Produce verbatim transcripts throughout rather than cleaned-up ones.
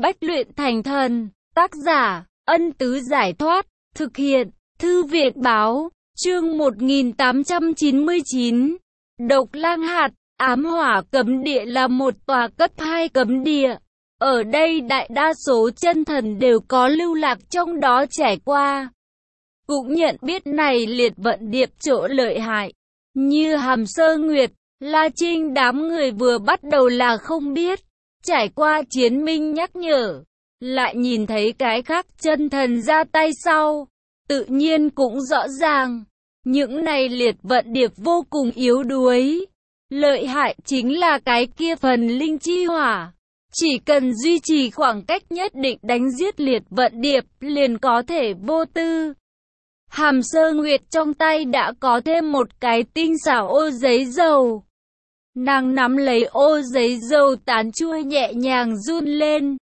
Bách luyện thành thần. Tác giả, Ân Tứ Giải Thoát. Thực hiện, Thư viện Báo. Chương một nghìn tám trăm chín mươi chín. Độc Lang Hạt. Ám Hỏa Cấm Địa là một tòa cấp hai cấm địa. Ở đây đại đa số chân thần đều có lưu lạc trong đó trải qua. Cũng nhận biết này liệt vận điệp chỗ lợi hại. Như Hàm Sơ Nguyệt, La Trinh đám người vừa bắt đầu là không biết. Trải qua chiến minh nhắc nhở, lại nhìn thấy cái khác chân thần ra tay sau. Tự nhiên cũng rõ ràng, những này liệt vận điệp vô cùng yếu đuối. Lợi hại chính là cái kia phần linh chi hỏa. Chỉ cần duy trì khoảng cách nhất định đánh giết liệt vận điệp liền có thể vô tư. Hàm Sơ Nguyệt trong tay đã có thêm một cái tinh xảo ô giấy dầu. Nàng nắm lấy ô giấy dầu tán chuôi nhẹ nhàng run lên.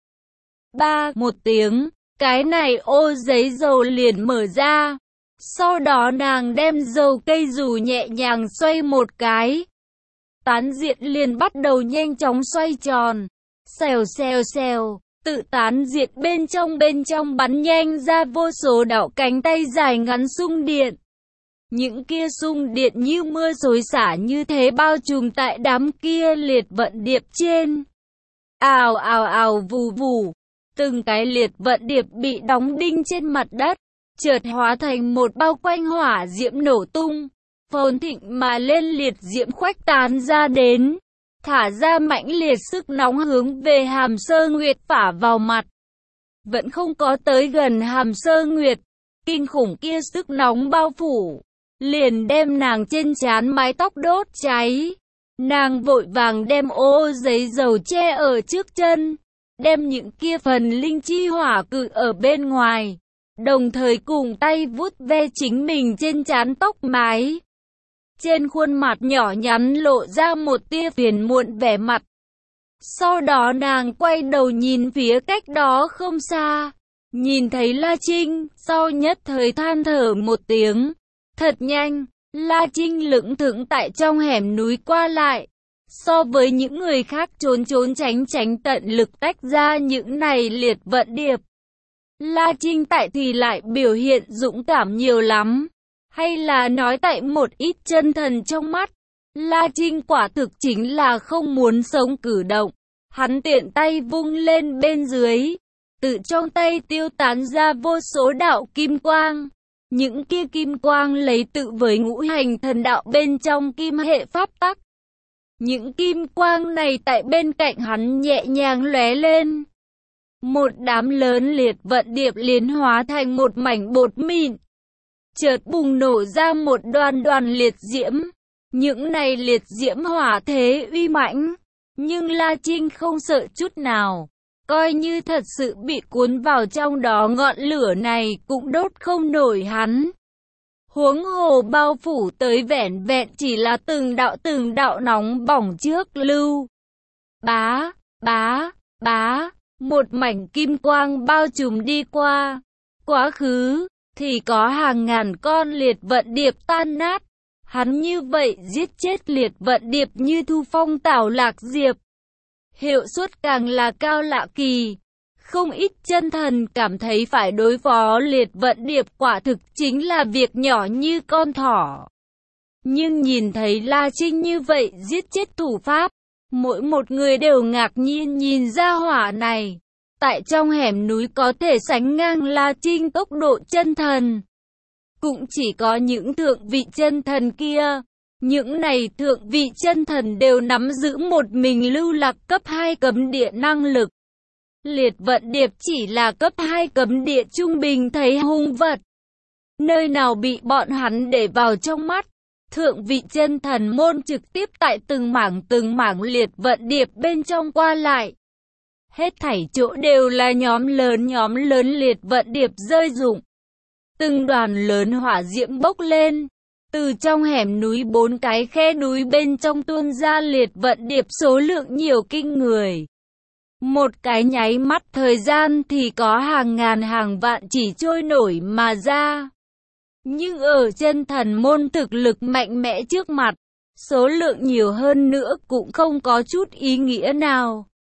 Ba, một tiếng, cái này ô giấy dầu liền mở ra. Sau đó nàng đem dầu cây dù nhẹ nhàng xoay một cái. Tán diện liền bắt đầu nhanh chóng xoay tròn. Xèo xèo xèo, tự tán diệt bên trong bên trong bắn nhanh ra vô số đạo cánh tay dài ngắn xung điện. Những kia xung điện như mưa xối xả như thế bao trùm tại đám kia liệt vận điệp trên. Ào ào ào vù vù, từng cái liệt vận điệp bị đóng đinh trên mặt đất, chợt hóa thành một bao quanh hỏa diễm nổ tung, phồn thịnh mà lên liệt diễm khuếch tán ra đến. Thả ra mãnh liệt sức nóng hướng về Hàm Sơ Nguyệt phả vào mặt. Vẫn không có tới gần Hàm Sơ Nguyệt, kinh khủng kia sức nóng bao phủ, liền đem nàng trên trán mái tóc đốt cháy. Nàng vội vàng đem ô giấy dầu che ở trước chân, đem những kia phần linh chi hỏa cự ở bên ngoài, đồng thời cùng tay vuốt ve chính mình trên trán tóc mái. Trên khuôn mặt nhỏ nhắn lộ ra một tia phiền muộn vẻ mặt. Sau đó nàng quay đầu nhìn phía cách đó không xa. Nhìn thấy La Trinh, sau nhất thời than thở một tiếng. Thật nhanh, La Trinh lững thững tại trong hẻm núi qua lại. So với những người khác trốn trốn tránh tránh tận lực tách ra những này liệt vận điệp, La Trinh tại thì lại biểu hiện dũng cảm nhiều lắm. Hay là nói tại một ít chân thần trong mắt, La Trinh quả thực chính là không muốn sống cử động. Hắn tiện tay vung lên bên dưới, tự trong tay tiêu tán ra vô số đạo kim quang. Những kia kim quang lấy tự với ngũ hành thần đạo bên trong kim hệ pháp tắc. Những kim quang này tại bên cạnh hắn nhẹ nhàng lóe lên. Một đám lớn liệt vận điệp liền hóa thành một mảnh bột mịn. Chợt bùng nổ ra một đoàn đoàn liệt diễm. Những này liệt diễm hỏa thế uy mãnh, nhưng La Trinh không sợ chút nào. Coi như thật sự bị cuốn vào trong đó, ngọn lửa này cũng đốt không nổi hắn. Huống hồ bao phủ tới vẻn vẹn chỉ là từng đạo từng đạo nóng bỏng trước lưu. Bá, bá, bá, một mảnh kim quang bao trùm đi qua. Quá khứ thì có hàng ngàn con liệt vận điệp tan nát. Hắn như vậy giết chết liệt vận điệp như thu phong tảo lạc diệp. Hiệu suất càng là cao lạ kỳ. Không ít chân thần cảm thấy phải đối phó liệt vận điệp quả thực chính là việc nhỏ như con thỏ. Nhưng nhìn thấy La Trinh như vậy giết chết thủ pháp, mỗi một người đều ngạc nhiên nhìn ra hỏa này. Tại trong hẻm núi có thể sánh ngang La Trinh tốc độ chân thần. Cũng chỉ có những thượng vị chân thần kia. Những này thượng vị chân thần đều nắm giữ một mình lưu lạc cấp hai cấm địa năng lực. Liệt vận điệp chỉ là cấp hai cấm địa trung bình thấy hung vật. Nơi nào bị bọn hắn để vào trong mắt. Thượng vị chân thần môn trực tiếp tại từng mảng từng mảng liệt vận điệp bên trong qua lại. Hết thảy chỗ đều là nhóm lớn nhóm lớn liệt vận điệp rơi rụng. Từng đoàn lớn hỏa diễm bốc lên. Từ trong hẻm núi bốn cái khe núi bên trong tuôn ra liệt vận điệp số lượng nhiều kinh người. Một cái nháy mắt thời gian thì có hàng ngàn hàng vạn chỉ trôi nổi mà ra. Nhưng ở chân thần môn thực lực mạnh mẽ trước mặt, số lượng nhiều hơn nữa cũng không có chút ý nghĩa nào.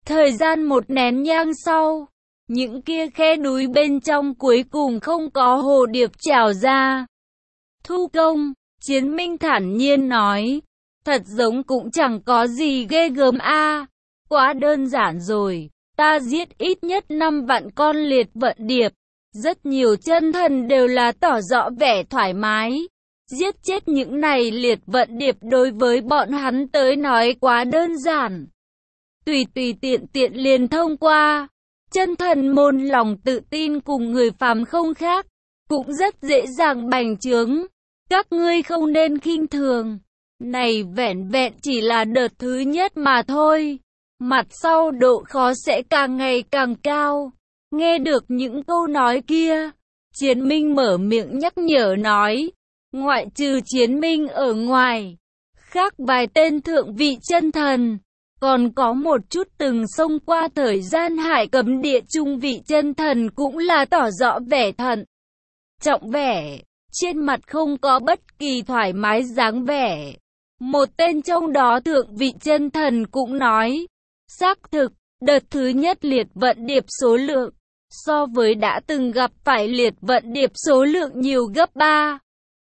Thời gian một nén nhang sau, những kia khe núi bên trong cuối cùng không có hồ điệp trào ra. Thu công, Chiến Minh thản nhiên nói, thật giống cũng chẳng có gì ghê gớm a, quá đơn giản rồi, ta giết ít nhất năm vạn con liệt vận điệp, rất nhiều chân thần đều là tỏ rõ vẻ thoải mái. Giết chết những này liệt vận điệp đối với bọn hắn tới nói quá đơn giản. Tùy tùy tiện tiện liền thông qua. Chân thần môn lòng tự tin cùng người phàm không khác, cũng rất dễ dàng bành trướng. Các ngươi không nên khinh thường. Này vẻn vẹn chỉ là đợt thứ nhất mà thôi. Mặt sau độ khó sẽ càng ngày càng cao. Nghe được những câu nói kia, Chiến Minh mở miệng nhắc nhở nói. Ngoại trừ Chiến Minh ở ngoài, khác vài tên thượng vị chân thần, còn có một chút từng xông qua thời gian hải cấm địa trung vị chân thần cũng là tỏ rõ vẻ thận trọng vẻ, trên mặt không có bất kỳ thoải mái dáng vẻ. Một tên trong đó thượng vị chân thần cũng nói, xác thực, đợt thứ nhất liệt vận điệp số lượng, so với đã từng gặp phải liệt vận điệp số lượng nhiều gấp ba.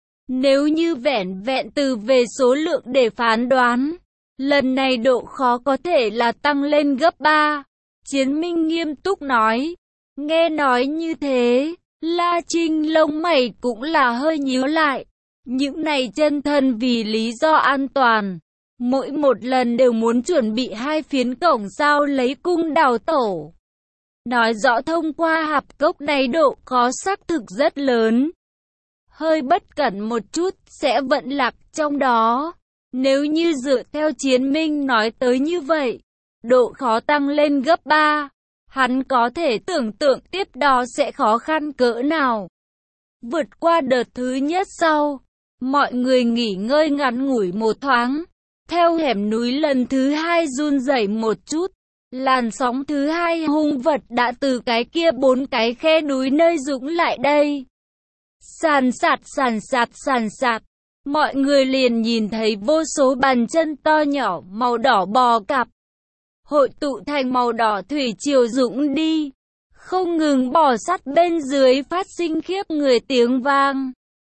Nếu như vẻn vẹn từ về số lượng để phán đoán, lần này độ khó có thể là tăng lên gấp ba. Chiến Minh nghiêm túc nói. Nghe nói như thế, La Trinh lông mày cũng là hơi nhíu lại. Những này chân thần vì lý do an toàn, mỗi một lần đều muốn chuẩn bị hai phiến cổng sao lấy cung đào tổ. Nói rõ thông qua hạp cốc này độ khó xác thực rất lớn. Hơi bất cẩn một chút sẽ vận lạc trong đó. Nếu như dựa theo Chiến Minh nói tới như vậy, độ khó tăng lên gấp ba, hắn có thể tưởng tượng tiếp đó sẽ khó khăn cỡ nào. Vượt qua đợt thứ nhất sau, mọi người nghỉ ngơi ngắn ngủi một thoáng. Theo hẻm núi lần thứ hai run rẩy một chút, làn sóng thứ hai hung vật đã từ cái kia bốn cái khe núi nơi dũng lại đây. Sàn sạt sàn sạt sàn sạt, mọi người liền nhìn thấy vô số bàn chân to nhỏ màu đỏ bò cạp, hội tụ thành màu đỏ thủy triều dũng đi, không ngừng bò sát bên dưới phát sinh khiếp người tiếng vang.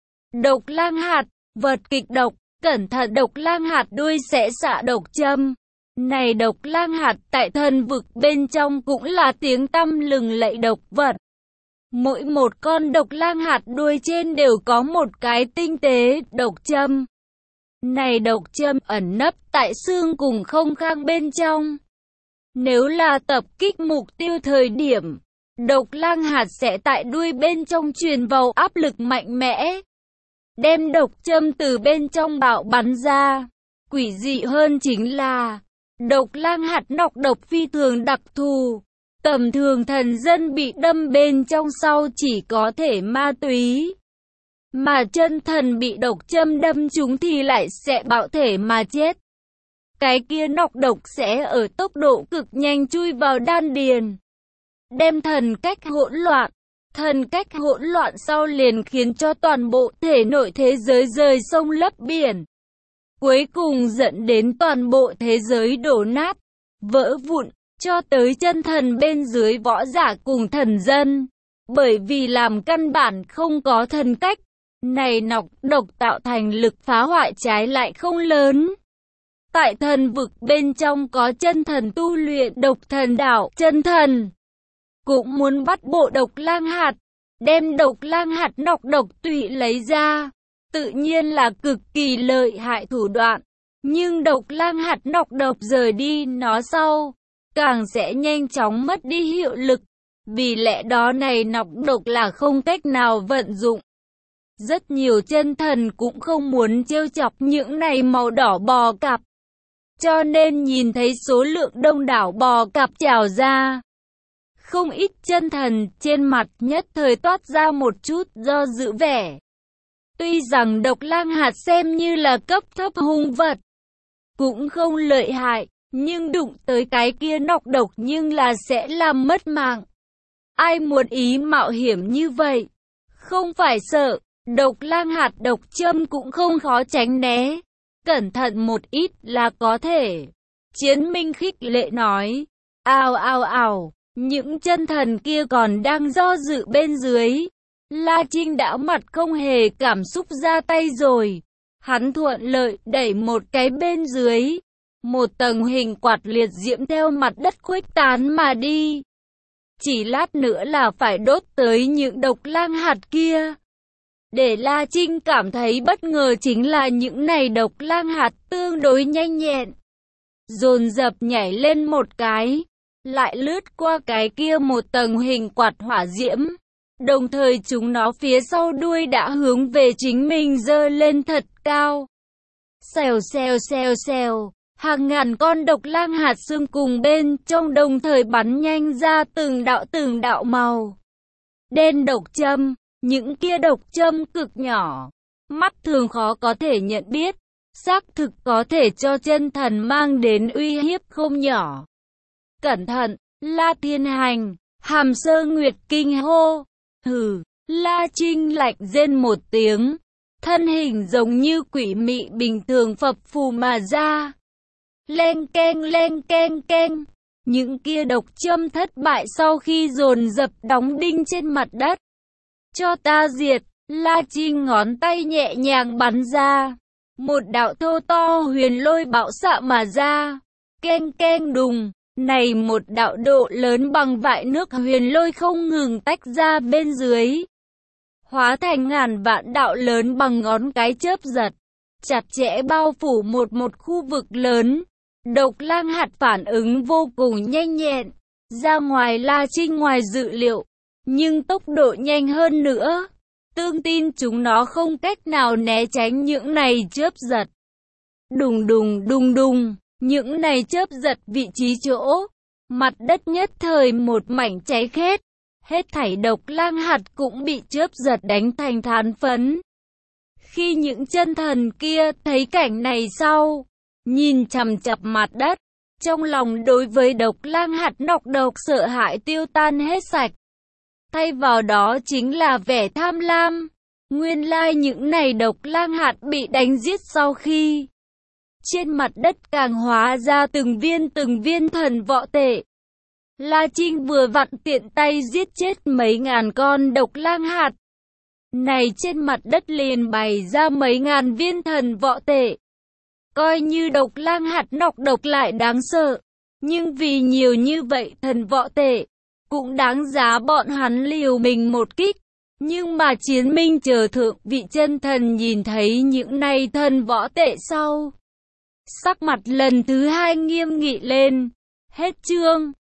Độc lang hạt, vật kịch độc, cẩn thận độc lang hạt đuôi sẽ xạ độc châm. Này độc lang hạt tại thần vực bên trong cũng là tiếng tăm lừng lẫy độc vật. Mỗi một con độc lang hạt đuôi trên đều có một cái tinh tế độc châm. Này độc châm ẩn nấp tại xương cùng không khang bên trong. Nếu là tập kích mục tiêu thời điểm, độc lang hạt sẽ tại đuôi bên trong truyền vào áp lực mạnh mẽ, đem độc châm từ bên trong bạo bắn ra. Quỷ dị hơn chính là, độc lang hạt nọc độc phi thường đặc thù. Tầm thường thần dân bị đâm bên trong sau chỉ có thể ma túy, mà chân thần bị độc châm đâm chúng thì lại sẽ bạo thể mà chết. Cái kia nọc độc sẽ ở tốc độ cực nhanh chui vào đan điền, đem thần cách hỗn loạn. Thần cách hỗn loạn sau liền khiến cho toàn bộ thể nội thế giới rời sông lấp biển, cuối cùng dẫn đến toàn bộ thế giới đổ nát, vỡ vụn, cho tới chân thần bên dưới võ giả cùng thần dân. Bởi vì làm căn bản không có thần cách, này nọc độc tạo thành lực phá hoại trái lại không lớn. Tại thần vực bên trong có chân thần tu luyện độc thần đạo, chân thần cũng muốn bắt bộ độc lang hạt, đem độc lang hạt nọc độc tùy lấy ra, tự nhiên là cực kỳ lợi hại thủ đoạn. Nhưng độc lang hạt nọc độc rời đi nó sau, càng sẽ nhanh chóng mất đi hiệu lực. Vì lẽ đó này nọc độc là không cách nào vận dụng. Rất nhiều chân thần cũng không muốn trêu chọc những này màu đỏ bò cạp, cho nên nhìn thấy số lượng đông đảo bò cạp trào ra, không ít chân thần trên mặt nhất thời toát ra một chút do dự vẻ. Tuy rằng độc lang hạt xem như là cấp thấp hung vật, cũng không lợi hại, nhưng đụng tới cái kia nọc độc nhưng là sẽ làm mất mạng. Ai muốn ý mạo hiểm như vậy? Không phải sợ, độc lang hạt độc châm cũng không khó tránh né. Cẩn thận một ít là có thể. Chiến Minh khích lệ nói. Ào ào ào, những chân thần kia còn đang do dự bên dưới. La Trinh đã mặt không hề cảm xúc ra tay rồi. Hắn thuận lợi đẩy một cái bên dưới. Một tầng hình quạt liệt diễm theo mặt đất khuếch tán mà đi. Chỉ lát nữa là phải đốt tới những độc lang hạt kia. Để La Trinh cảm thấy bất ngờ chính là những này độc lang hạt tương đối nhanh nhẹn. Dồn dập nhảy lên một cái, lại lướt qua cái kia một tầng hình quạt hỏa diễm. Đồng thời chúng nó phía sau đuôi đã hướng về chính mình giơ lên thật cao. Xèo xèo xèo xèo, hàng ngàn con độc lang hạt xương cùng bên trong đồng thời bắn nhanh ra từng đạo từng đạo màu đen độc châm. Những kia độc châm cực nhỏ, mắt thường khó có thể nhận biết, xác thực có thể cho chân thần mang đến uy hiếp không nhỏ. Cẩn thận, La Thiên Hành, Hàm Sơ Nguyệt kinh hô. Hừ, La Trinh lạnh rên một tiếng, thân hình giống như quỷ mị bình thường phập phù mà ra. Leng keng leng keng keng, những kia độc châm thất bại sau khi dồn dập đóng đinh trên mặt đất. Cho ta diệt, La Trinh ngón tay nhẹ nhàng bắn ra. Một đạo thô to huyền lôi bạo xạ mà ra. Keng keng đùng, này một đạo độ lớn bằng vại nước huyền lôi không ngừng tách ra bên dưới. Hóa thành ngàn vạn đạo lớn bằng ngón cái chớp giật. Chặt chẽ bao phủ một một khu vực lớn. Độc lang hạt phản ứng vô cùng nhanh nhẹn. Ra ngoài La Trinh ngoài dự liệu. Nhưng tốc độ nhanh hơn nữa, tương tin chúng nó không cách nào né tránh những này chớp giật. Đùng đùng đùng đùng, những này chớp giật vị trí chỗ, mặt đất nhất thời một mảnh cháy khét, hết thảy độc lang hạt cũng bị chớp giật đánh thành than phấn. Khi những chân thần kia thấy cảnh này sau, nhìn chằm chằm mặt đất, trong lòng đối với độc lang hạt nọc độc sợ hãi tiêu tan hết sạch. Thay vào đó chính là vẻ tham lam. Nguyên lai những này độc lang hạt bị đánh giết sau khi trên mặt đất càng hóa ra từng viên từng viên thần võ tệ. La Trinh vừa vặn tiện tay giết chết mấy ngàn con độc lang hạt. Này trên mặt đất liền bày ra mấy ngàn viên thần võ tệ. Coi như độc lang hạt nọc độc lại đáng sợ. Nhưng vì nhiều như vậy thần võ tệ, cũng đáng giá bọn hắn liều mình một kích. Nhưng mà Chiến Minh chờ thượng vị chân thần nhìn thấy những này thần võ tệ sau. Sắc mặt lần thứ hai nghiêm nghị lên. Hết chương.